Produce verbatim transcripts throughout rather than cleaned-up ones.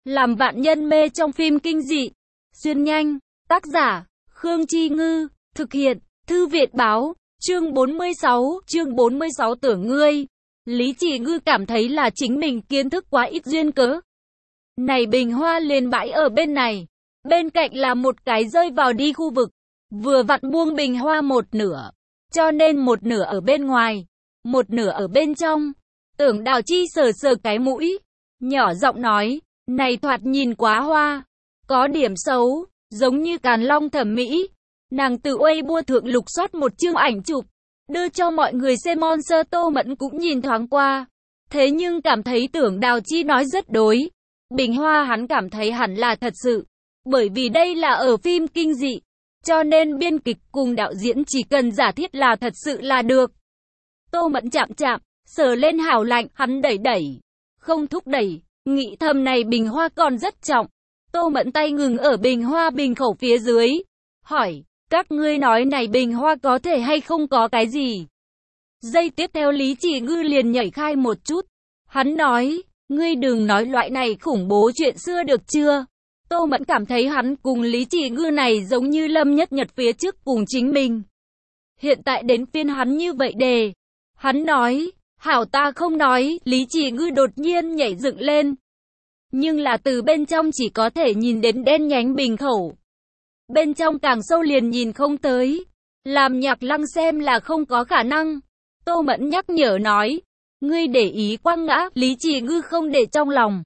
Làm vạn nhân mê trong phim kinh dị. Xuyên nhanh. Tác giả, Khương Chi Ngư. Thực hiện, Thư viện Báo. Chương bốn mươi sáu. Chương bốn mươi sáu tưởng ngươi. Lý Chỉ Ngư cảm thấy là chính mình kiến thức quá ít duyên cớ. Này bình hoa liền bãi ở bên này. Bên cạnh là một cái rơi vào đi khu vực. Vừa vặn buông bình hoa một nửa. Cho nên một nửa ở bên ngoài. Một nửa ở bên trong. Tưởng Đào Chi sờ sờ cái mũi. Nhỏ giọng nói. Này thoạt nhìn quá hoa. Có điểm xấu. Giống như Càn Long thẩm mỹ. Nàng từ Weibo thượng lục soát một chương ảnh chụp. Đưa cho mọi người xem. Monster Tô Mẫn cũng nhìn thoáng qua. Thế nhưng cảm thấy Tưởng Đào Chi nói rất đối. Bình hoa hắn cảm thấy hẳn là thật sự. Bởi vì đây là ở phim kinh dị. Cho nên biên kịch cùng đạo diễn chỉ cần giả thiết là thật sự là được. Tô Mẫn chạm chạm, sờ lên hào lạnh, hắn đẩy đẩy. Không thúc đẩy, nghĩ thầm này bình hoa còn rất trọng. Tô Mẫn tay ngừng ở bình hoa bình khẩu phía dưới. Hỏi, các ngươi nói này bình hoa có thể hay không có cái gì? Giây tiếp theo Lý Chỉ Ngư liền nhảy khai một chút. Hắn nói, ngươi đừng nói loại này khủng bố chuyện xưa được chưa? Tô Mẫn cảm thấy hắn cùng Lý Chỉ Ngư này giống như Lâm Nhất Nhật phía trước cùng chính mình. Hiện tại đến phiên hắn như vậy đề. Hắn nói, hảo ta không nói, Lý Chỉ Ngư đột nhiên nhảy dựng lên. Nhưng là từ bên trong chỉ có thể nhìn đến đen nhánh bình khẩu. Bên trong càng sâu liền nhìn không tới. Làm Nhạc Lăng xem là không có khả năng. Tô Mẫn nhắc nhở nói, ngươi để ý quăng ngã, Lý Chỉ Ngư không để trong lòng.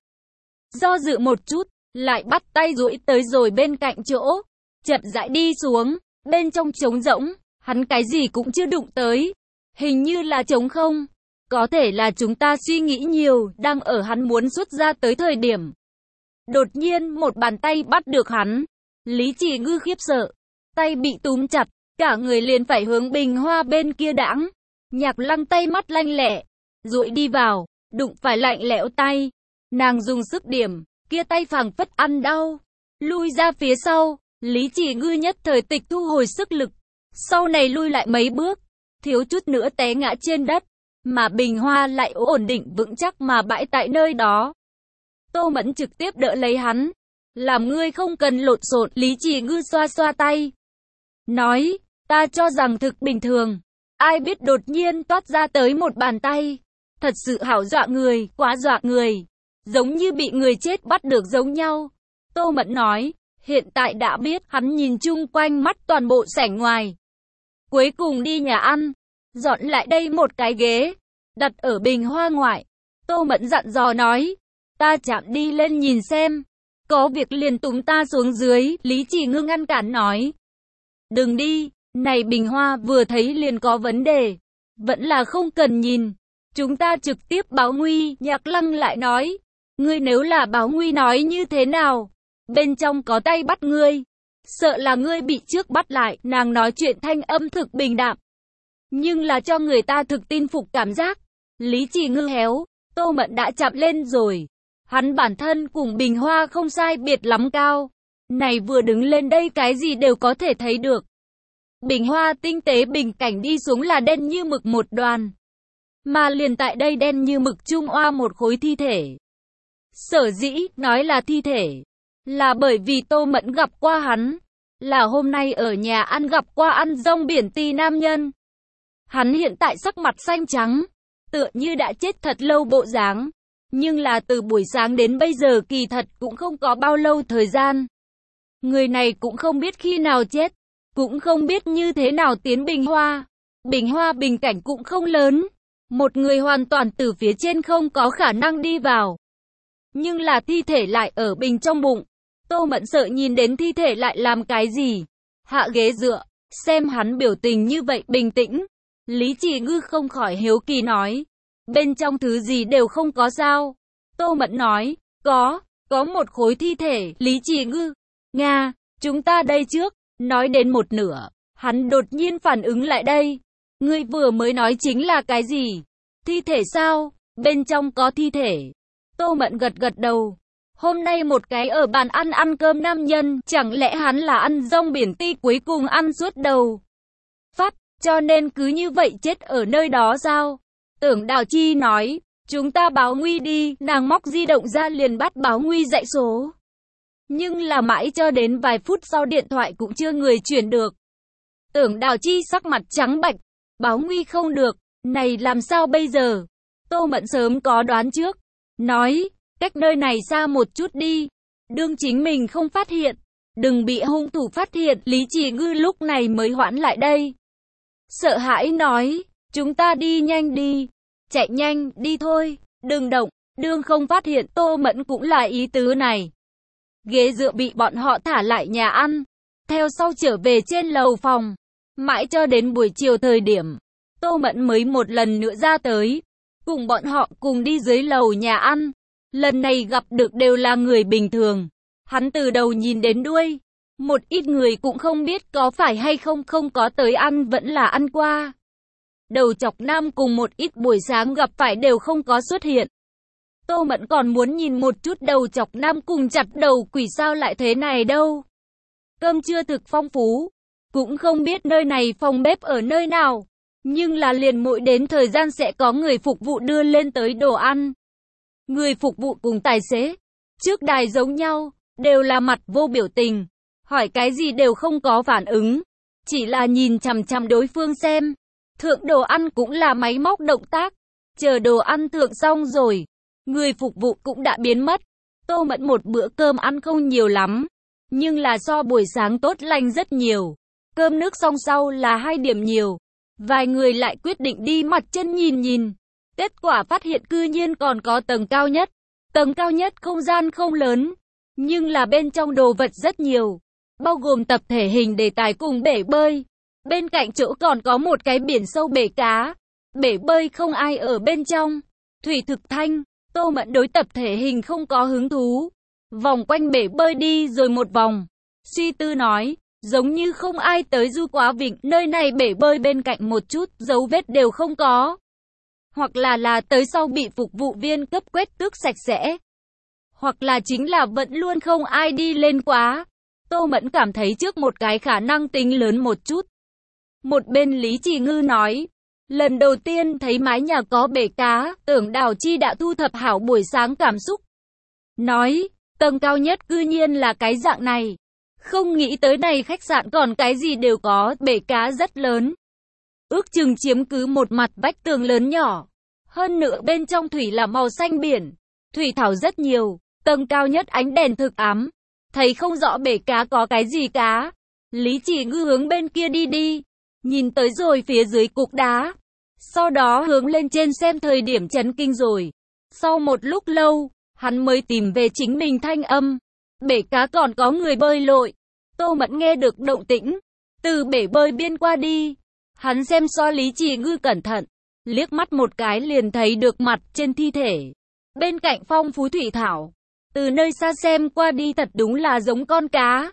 Do dự một chút, lại bắt tay duỗi tới rồi bên cạnh chỗ. Chậm rãi đi xuống, bên trong trống rỗng, hắn cái gì cũng chưa đụng tới. Hình như là trống không. Có thể là chúng ta suy nghĩ nhiều, đang ở hắn muốn xuất ra tới thời điểm. Đột nhiên một bàn tay bắt được hắn. Lý Chỉ Ngư khiếp sợ. Tay bị túm chặt, cả người liền phải hướng bình hoa bên kia đãng. Nhạc Lăng tay mắt lanh lẹ, duỗi đi vào, đụng phải lạnh lẽo tay. Nàng dùng sức điểm, kia tay phảng phất ăn đau. Lui ra phía sau, Lý Chỉ Ngư nhất thời tịch thu hồi sức lực. Sau này lui lại mấy bước, thiếu chút nữa té ngã trên đất. Mà bình hoa lại ổn định vững chắc mà bãi tại nơi đó. Tô Mẫn trực tiếp đỡ lấy hắn. Làm ngươi không cần lộn xộn, Lý Chỉ Ngư xoa xoa tay. Nói, ta cho rằng thực bình thường. Ai biết đột nhiên toát ra tới một bàn tay. Thật sự hảo dọa người, quá dọa người. Giống như bị người chết bắt được giống nhau. Tô Mẫn nói, hiện tại đã biết, hắn nhìn chung quanh mắt toàn bộ sảnh ngoài. Cuối cùng đi nhà ăn. Dọn lại đây một cái ghế, đặt ở bình hoa ngoại. Tô Mẫn dặn dò nói, ta chạm đi lên nhìn xem. Có việc liền túm ta xuống dưới, Lý Chỉ Ngư ngăn cản nói. Đừng đi, này bình hoa vừa thấy liền có vấn đề. Vẫn là không cần nhìn. Chúng ta trực tiếp báo nguy, Nhạc Lăng lại nói. Ngươi nếu là báo nguy nói như thế nào? Bên trong có tay bắt ngươi. Sợ là ngươi bị trước bắt lại, nàng nói chuyện thanh âm thực bình đạm. Nhưng là cho người ta thực tin phục cảm giác. Lý Chỉ Ngư héo, Tô Mẫn đã chạm lên rồi. Hắn bản thân cùng bình hoa không sai biệt lắm cao. Này vừa đứng lên đây cái gì đều có thể thấy được. Bình hoa tinh tế bình cảnh đi xuống là đen như mực một đoàn. Mà liền tại đây đen như mực trung oa một khối thi thể. Sở dĩ nói là thi thể. Là bởi vì Tô Mẫn gặp qua hắn. Là hôm nay ở nhà ăn gặp qua ăn rong biển ti nam nhân. Hắn hiện tại sắc mặt xanh trắng, tựa như đã chết thật lâu bộ dáng. Nhưng là từ buổi sáng đến bây giờ kỳ thật cũng không có bao lâu thời gian. Người này cũng không biết khi nào chết, cũng không biết như thế nào tiến bình hoa. Bình hoa bình cảnh cũng không lớn. Một người hoàn toàn từ phía trên không có khả năng đi vào. Nhưng là thi thể lại ở bình trong bụng. Tô Mẫn sợ nhìn đến thi thể lại làm cái gì. Hạ ghế dựa, xem hắn biểu tình như vậy bình tĩnh. Lý Chỉ Ngư không khỏi hiếu kỳ nói. Bên trong thứ gì đều không có sao. Tô Mẫn nói. Có, có một khối thi thể. Lý Chỉ Ngư. Nga, chúng ta đây trước. Nói đến một nửa. Hắn đột nhiên phản ứng lại đây. Ngươi vừa mới nói chính là cái gì? Thi thể sao? Bên trong có thi thể. Tô Mẫn gật gật đầu. Hôm nay một cái ở bàn ăn ăn cơm nam nhân. Chẳng lẽ hắn là ăn rong biển ti cuối cùng ăn suốt đầu phát. Cho nên cứ như vậy chết ở nơi đó sao? Tưởng Đào Chi nói, chúng ta báo nguy đi, nàng móc di động ra liền bắt báo nguy dãy số. Nhưng là mãi cho đến vài phút sau điện thoại cũng chưa người chuyển được. Tưởng Đào Chi sắc mặt trắng bệch, báo nguy không được, này làm sao bây giờ? Tô Mẫn sớm có đoán trước, nói, cách nơi này xa một chút đi, đương chính mình không phát hiện, đừng bị hung thủ phát hiện. Lý Chỉ Ngư lúc này mới hoãn lại đây. Sợ hãi nói, chúng ta đi nhanh đi, chạy nhanh, đi thôi, đừng động, đương không phát hiện. Tô Mẫn cũng là ý tứ này. Ghế dựa bị bọn họ thả lại nhà ăn, theo sau trở về trên lầu phòng, mãi cho đến buổi chiều thời điểm, Tô Mẫn mới một lần nữa ra tới, cùng bọn họ cùng đi dưới lầu nhà ăn. Lần này gặp được đều là người bình thường, hắn từ đầu nhìn đến đuôi, một ít người cũng không biết có phải hay không không có tới ăn vẫn là ăn qua. Đầu chọc nam cùng một ít buổi sáng gặp phải đều không có xuất hiện. Tô Mẫn còn muốn nhìn một chút đầu chọc nam cùng chặt đầu quỷ sao lại thế này đâu. Cơm trưa thực phong phú, cũng không biết nơi này phòng bếp ở nơi nào, nhưng là liền mỗi đến thời gian sẽ có người phục vụ đưa lên tới đồ ăn. Người phục vụ cùng tài xế, trước đài giống nhau, đều là mặt vô biểu tình, hỏi cái gì đều không có phản ứng, chỉ là nhìn chằm chằm đối phương xem. Thượng đồ ăn cũng là máy móc động tác, chờ đồ ăn thượng xong rồi, người phục vụ cũng đã biến mất. Tô Mẫn một bữa cơm ăn không nhiều lắm, nhưng là so buổi sáng tốt lành rất nhiều. Cơm nước xong sau là hai điểm nhiều, vài người lại quyết định đi mặt chân nhìn nhìn. Kết quả phát hiện cư nhiên còn có tầng cao nhất. Tầng cao nhất không gian không lớn, nhưng là bên trong đồ vật rất nhiều, bao gồm tập thể hình đề tài cùng bể bơi. Bên cạnh chỗ còn có một cái biển sâu bể cá. Bể bơi không ai ở bên trong, thủy thực thanh. Tô Mẫn đối tập thể hình không có hứng thú, vòng quanh bể bơi đi rồi một vòng, suy tư nói, giống như không ai tới du quá vịnh, nơi này bể bơi bên cạnh một chút dấu vết đều không có, hoặc là là tới sau bị phục vụ viên cấp quét tước sạch sẽ, hoặc là chính là vẫn luôn không ai đi lên quá. Tô Mẫn cảm thấy trước một cái khả năng tính lớn một chút. Một bên Lý Chỉ Ngư nói, lần đầu tiên thấy mái nhà có bể cá, Tưởng Đào Chi đã thu thập hảo buổi sáng cảm xúc. Nói, tầng cao nhất cư nhiên là cái dạng này. Không nghĩ tới này khách sạn còn cái gì đều có, bể cá rất lớn. Ước chừng chiếm cứ một mặt vách tường lớn nhỏ. Hơn nữa bên trong thủy là màu xanh biển, thủy thảo rất nhiều, tầng cao nhất ánh đèn thực ám. Thấy không rõ bể cá có cái gì cá. Lý Chỉ Ngư hướng bên kia đi đi, nhìn tới rồi phía dưới cục đá. Sau đó hướng lên trên xem thời điểm chấn kinh rồi. Sau một lúc lâu, hắn mới tìm về chính mình thanh âm. Bể cá còn có người bơi lội. Tô Mẫn nghe được động tĩnh, từ bể bơi biên qua đi. Hắn xem so Lý Chỉ Ngư cẩn thận, liếc mắt một cái liền thấy được mặt trên thi thể. Bên cạnh phong phú thủy thảo, từ nơi xa xem qua đi thật đúng là giống con cá.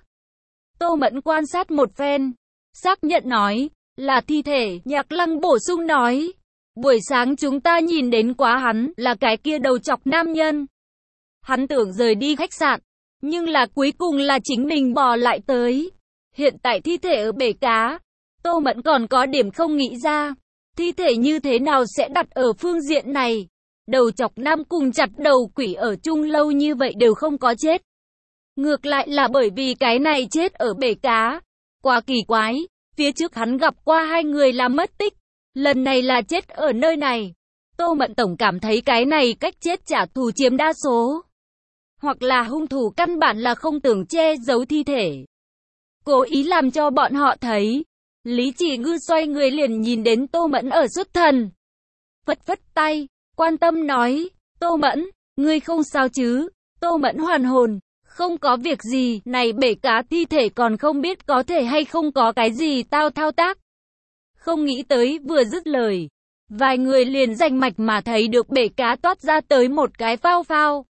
Tô Mẫn quan sát một phen, xác nhận nói, là thi thể. Nhạc Lăng bổ sung nói, buổi sáng chúng ta nhìn đến quá hắn, là cái kia đầu chọc nam nhân. Hắn tưởng rời đi khách sạn, nhưng là cuối cùng là chính mình bò lại tới. Hiện tại thi thể ở bể cá, Tô Mẫn còn có điểm không nghĩ ra, thi thể như thế nào sẽ đặt ở phương diện này. Đầu chọc nam cùng chặt đầu quỷ ở chung lâu như vậy đều không có chết. Ngược lại là bởi vì cái này chết ở bể cá. Quá kỳ quái, phía trước hắn gặp qua hai người là mất tích, lần này là chết ở nơi này. Tô Mẫn tổng cảm thấy cái này cách chết trả thù chiếm đa số. Hoặc là hung thủ căn bản là không tưởng che giấu thi thể, cố ý làm cho bọn họ thấy. Lý Chỉ Ngư xoay người liền nhìn đến Tô Mẫn ở xuất thần, phất phất tay, quan tâm nói, Tô Mẫn, ngươi không sao chứ? Tô Mẫn hoàn hồn, không có việc gì, này bể cá thi thể còn không biết có thể hay không có cái gì tao thao tác. Không nghĩ tới vừa dứt lời, vài người liền rành mạch mà thấy được bể cá toát ra tới một cái phao phao.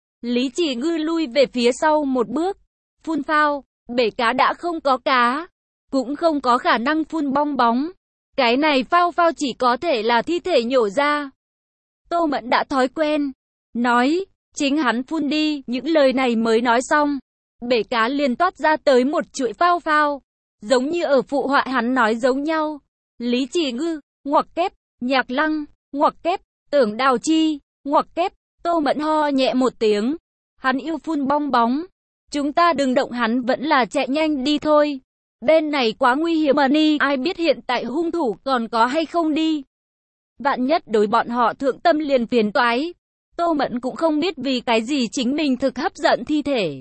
Lý Chỉ Ngư lui về phía sau một bước, phun phao, bể cá đã không có cá, cũng không có khả năng phun bong bóng. Cái này phao phao chỉ có thể là thi thể nhổ ra. Tô Mẫn đã thói quen, nói, chính hắn phun đi, những lời này mới nói xong. Bể cá liền toát ra tới một chuỗi phao phao, giống như ở phụ họa hắn nói giống nhau. Lý Chỉ Ngư, ngoặc kép, Nhạc Lăng, ngoặc kép, Tưởng Đào Chi, Ngoặc kép, Tô Mẫn ho nhẹ một tiếng. Hắn yêu phun bong bóng. Chúng ta đừng động hắn, vẫn là chạy nhanh đi thôi. Bên này quá nguy hiểm mà ni, ai biết hiện tại hung thủ còn có hay không đi. Vạn nhất đối bọn họ thượng tâm liền phiền toái. Tô Mẫn cũng không biết vì cái gì chính mình thực hấp dẫn thi thể.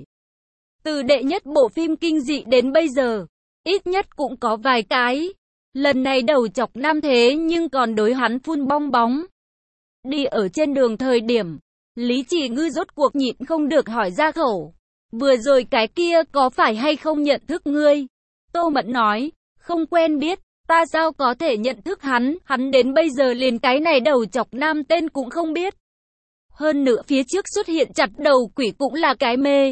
Từ đệ nhất bộ phim kinh dị đến bây giờ, ít nhất cũng có vài cái. Lần này đầu chọc nam thế nhưng còn đối hắn phun bong bóng. Đi ở trên đường thời điểm, Lý Chỉ Ngư rốt cuộc nhịn không được hỏi ra khẩu. Vừa rồi cái kia có phải hay không nhận thức ngươi? Tô Mẫn nói, không quen biết, ta sao có thể nhận thức hắn, hắn đến bây giờ liền cái này đầu chọc nam tên cũng không biết. Hơn nữa phía trước xuất hiện chặt đầu quỷ cũng là cái mê.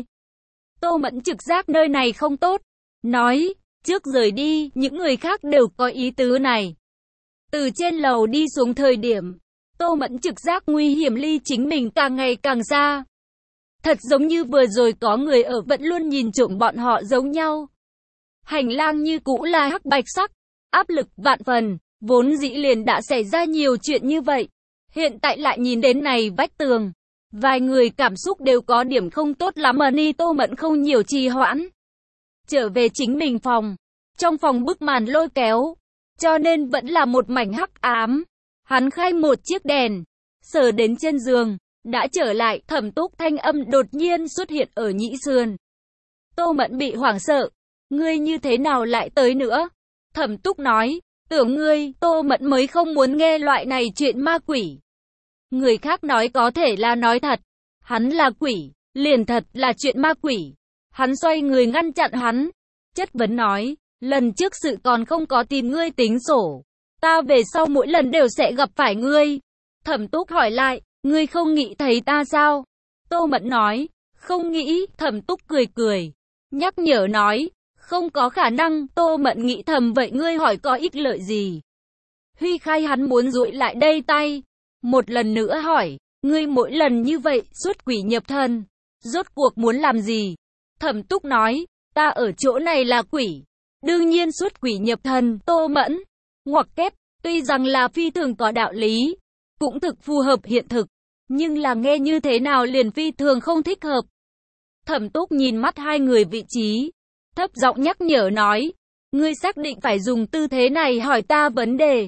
Tô Mẫn trực giác nơi này không tốt, nói, trước rời đi, những người khác đều có ý tứ này. Từ trên lầu đi xuống thời điểm, Tô Mẫn trực giác nguy hiểm ly chính mình càng ngày càng xa. Thật giống như vừa rồi có người ở vẫn luôn nhìn trộm bọn họ giống nhau. Hành lang như cũ là hắc bạch sắc, áp lực vạn phần, vốn dĩ liền đã xảy ra nhiều chuyện như vậy. Hiện tại lại nhìn đến này vách tường. Vài người cảm xúc đều có điểm không tốt lắm mà ni Tô Mẫn không nhiều trì hoãn. Trở về chính mình phòng. Trong phòng bức màn lôi kéo. Cho nên vẫn là một mảnh hắc ám. Hắn khai một chiếc đèn. Sờ đến trên giường. Đã trở lại, Thẩm Túc thanh âm đột nhiên xuất hiện ở nhĩ sườn. Tô Mẫn bị hoảng sợ. Ngươi như thế nào lại tới nữa? Thẩm Túc nói, tưởng ngươi, Tô Mẫn mới không muốn nghe loại này chuyện ma quỷ. Người khác nói có thể là nói thật. Hắn là quỷ, liền thật là chuyện ma quỷ. Hắn xoay người ngăn chặn hắn. Chất vấn nói, lần trước sự còn không có tìm ngươi tính sổ. Ta về sau mỗi lần đều sẽ gặp phải ngươi. Thẩm Túc hỏi lại, ngươi không nghĩ thấy ta sao? Tô Mẫn nói, không nghĩ. Thẩm Túc cười cười, nhắc nhở nói, không có khả năng. Tô Mẫn nghĩ thầm, vậy ngươi hỏi có ích lợi gì? Huy Khai hắn muốn duỗi lại đây tay. Một lần nữa hỏi, ngươi mỗi lần như vậy, xuất quỷ nhập thần, rốt cuộc muốn làm gì? Thẩm Túc nói, ta ở chỗ này là quỷ, đương nhiên xuất quỷ nhập thần. Tô Mẫn, ngoặc kép, tuy rằng là phi thường có đạo lý, cũng thực phù hợp hiện thực, nhưng là nghe như thế nào liền phi thường không thích hợp. Thẩm Túc nhìn mắt hai người vị trí, thấp giọng nhắc nhở nói, ngươi xác định phải dùng tư thế này hỏi ta vấn đề.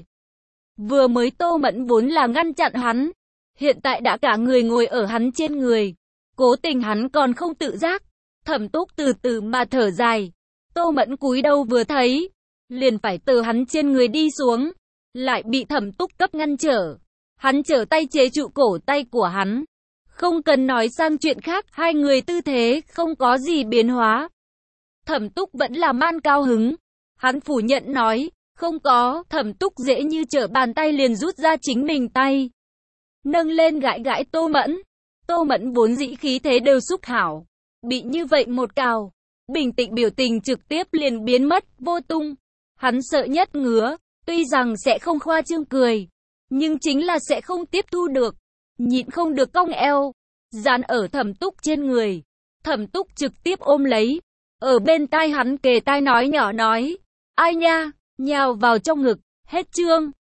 Vừa mới Tô Mẫn vốn là ngăn chặn hắn, hiện tại đã cả người ngồi ở hắn trên người, cố tình hắn còn không tự giác. Thẩm Túc từ từ mà thở dài, Tô Mẫn cúi đầu vừa thấy, liền phải từ hắn trên người đi xuống, lại bị Thẩm Túc cấp ngăn trở. Hắn trở tay chế trụ cổ tay của hắn. Không cần nói sang chuyện khác, hai người tư thế không có gì biến hóa. Thẩm Túc vẫn là man cao hứng. Hắn phủ nhận nói, không có. Thẩm Túc dễ như trở bàn tay liền rút ra chính mình tay, nâng lên gãi gãi Tô Mẫn. Tô Mẫn vốn dĩ khí thế đều xúc hảo, bị như vậy một cào, bình tĩnh biểu tình trực tiếp liền biến mất vô tung. Hắn sợ nhất ngứa, tuy rằng sẽ không khoa trương cười, nhưng chính là sẽ không tiếp thu được, nhịn không được cong eo, dán ở Thẩm Túc trên người. Thẩm Túc trực tiếp ôm lấy, ở bên tai hắn kề tai nói nhỏ nói, ai nha, nhào vào trong ngực. Hết chương.